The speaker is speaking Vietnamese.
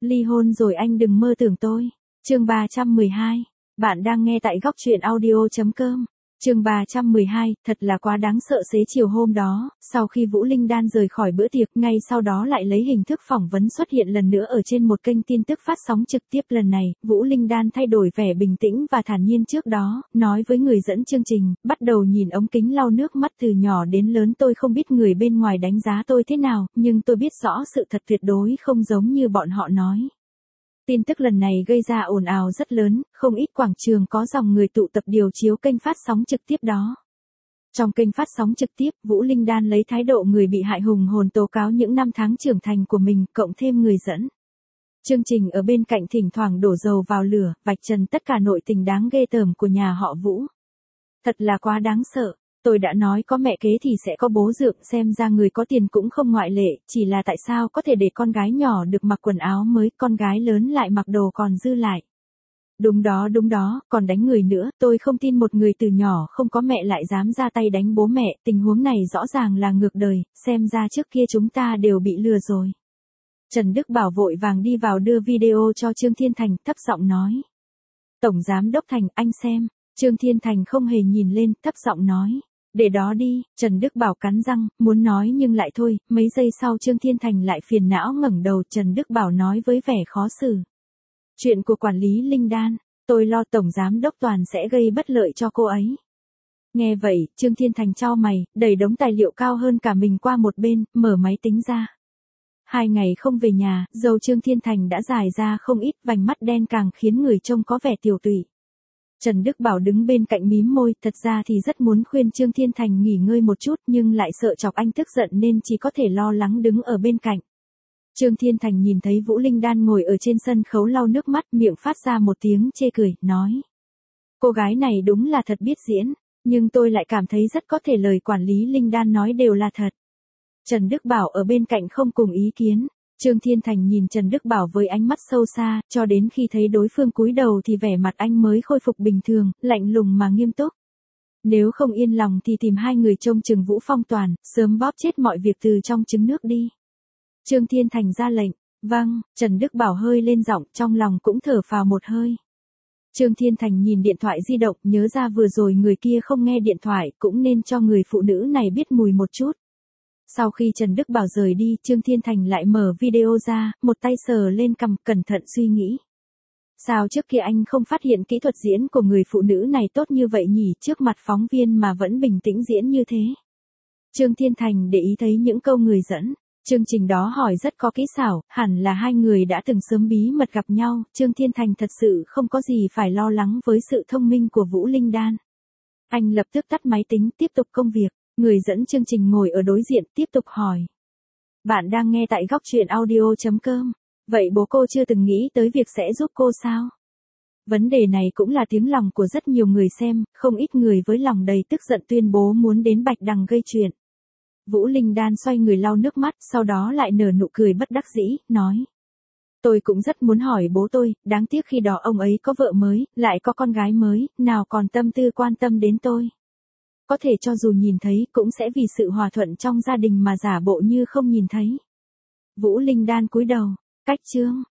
Ly hôn rồi anh đừng mơ tưởng tôi. Chương 312. Bạn đang nghe tại góc truyện audio.com. Chương 312, thật là quá đáng sợ. Xế chiều hôm đó, sau khi Vũ Linh Đan rời khỏi bữa tiệc, ngay sau đó lại lấy hình thức phỏng vấn xuất hiện lần nữa ở trên một kênh tin tức phát sóng trực tiếp. Lần này, Vũ Linh Đan thay đổi vẻ bình tĩnh và thản nhiên trước đó, nói với người dẫn chương trình, bắt đầu nhìn ống kính lau nước mắt. Từ nhỏ đến lớn tôi không biết người bên ngoài đánh giá tôi thế nào, nhưng tôi biết rõ sự thật tuyệt đối không giống như bọn họ nói. Tin tức lần này gây ra ồn ào rất lớn, không ít quảng trường có dòng người tụ tập điều chiếu kênh phát sóng trực tiếp đó. Trong kênh phát sóng trực tiếp, Vũ Linh Đan lấy thái độ người bị hại hùng hồn tố cáo những năm tháng trưởng thành của mình, cộng thêm người dẫn chương trình ở bên cạnh thỉnh thoảng đổ dầu vào lửa, vạch trần tất cả nội tình đáng ghê tởm của nhà họ Vũ. Thật là quá đáng sợ. Tôi đã nói có mẹ kế thì sẽ có bố dượng, xem ra người có tiền cũng không ngoại lệ, chỉ là tại sao có thể để con gái nhỏ được mặc quần áo mới, con gái lớn lại mặc đồ còn dư lại. Đúng đó, còn đánh người nữa, tôi không tin một người từ nhỏ không có mẹ lại dám ra tay đánh bố mẹ, tình huống này rõ ràng là ngược đời, xem ra trước kia chúng ta đều bị lừa rồi. Trần Đức Bảo vội vàng đi vào đưa video cho Trương Thiên Thành, thấp giọng nói. Tổng Giám Đốc Thành, anh xem. Trương Thiên Thành không hề nhìn lên, thấp giọng nói. Để đó đi. Trần Đức Bảo cắn răng, muốn nói nhưng lại thôi. Mấy giây sau Trương Thiên Thành lại phiền não ngẩng đầu. Trần Đức Bảo nói với vẻ khó xử. Chuyện của quản lý Linh Đan, tôi lo Tổng Giám Đốc Toàn sẽ gây bất lợi cho cô ấy. Nghe vậy, Trương Thiên Thành chau mày, đẩy đống tài liệu cao hơn cả mình qua một bên, mở máy tính ra. 2 ngày không về nhà, râu Trương Thiên Thành đã dài ra không ít, vành mắt đen càng khiến người trông có vẻ tiều tụy. Trần Đức Bảo đứng bên cạnh mím môi, thật ra thì rất muốn khuyên Trương Thiên Thành nghỉ ngơi một chút nhưng lại sợ chọc anh tức giận nên chỉ có thể lo lắng đứng ở bên cạnh. Trương Thiên Thành nhìn thấy Vũ Linh Đan ngồi ở trên sân khấu lau nước mắt, miệng phát ra một tiếng chê cười, nói. Cô gái này đúng là thật biết diễn, nhưng tôi lại cảm thấy rất có thể lời quản lý Linh Đan nói đều là thật. Trần Đức Bảo ở bên cạnh không cùng ý kiến. Trương Thiên Thành nhìn Trần Đức Bảo với ánh mắt sâu xa, cho đến khi thấy đối phương cúi đầu thì vẻ mặt anh mới khôi phục bình thường, lạnh lùng mà nghiêm túc. Nếu không yên lòng thì tìm 2 người trông chừng Vũ Phong Toàn, sớm bóp chết mọi việc từ trong trứng nước đi. Trương Thiên Thành ra lệnh. Vâng. Trần Đức Bảo hơi lên giọng, trong lòng cũng thở phào một hơi. Trương Thiên Thành nhìn điện thoại di động, nhớ ra vừa rồi người kia không nghe điện thoại, cũng nên cho người phụ nữ này biết mùi một chút. Sau khi Trần Đức Bảo rời đi, Trương Thiên Thành lại mở video ra, một tay sờ lên cằm, cẩn thận suy nghĩ. Sao trước kia anh không phát hiện kỹ thuật diễn của người phụ nữ này tốt như vậy nhỉ, trước mặt phóng viên mà vẫn bình tĩnh diễn như thế. Trương Thiên Thành để ý thấy những câu người dẫn chương trình đó hỏi rất có kỹ xảo, hẳn là 2 người đã từng sớm bí mật gặp nhau. Trương Thiên Thành thật sự không có gì phải lo lắng với sự thông minh của Vũ Linh Đan. Anh lập tức tắt máy tính, tiếp tục công việc. Người dẫn chương trình ngồi ở đối diện tiếp tục hỏi. Bạn đang nghe tại góc truyện audio.com. Vậy bố cô chưa từng nghĩ tới việc sẽ giúp cô sao? Vấn đề này cũng là tiếng lòng của rất nhiều người xem, không ít người với lòng đầy tức giận tuyên bố muốn đến Bạch Đằng gây chuyện. Vũ Linh Đan xoay người lau nước mắt, sau đó lại nở nụ cười bất đắc dĩ, nói. Tôi cũng rất muốn hỏi bố tôi, đáng tiếc khi đó ông ấy có vợ mới, lại có con gái mới, nào còn tâm tư quan tâm đến tôi. Có thể cho dù nhìn thấy cũng sẽ vì sự hòa thuận trong gia đình mà giả bộ như không nhìn thấy. Vũ Linh Đan cúi đầu. Cách chương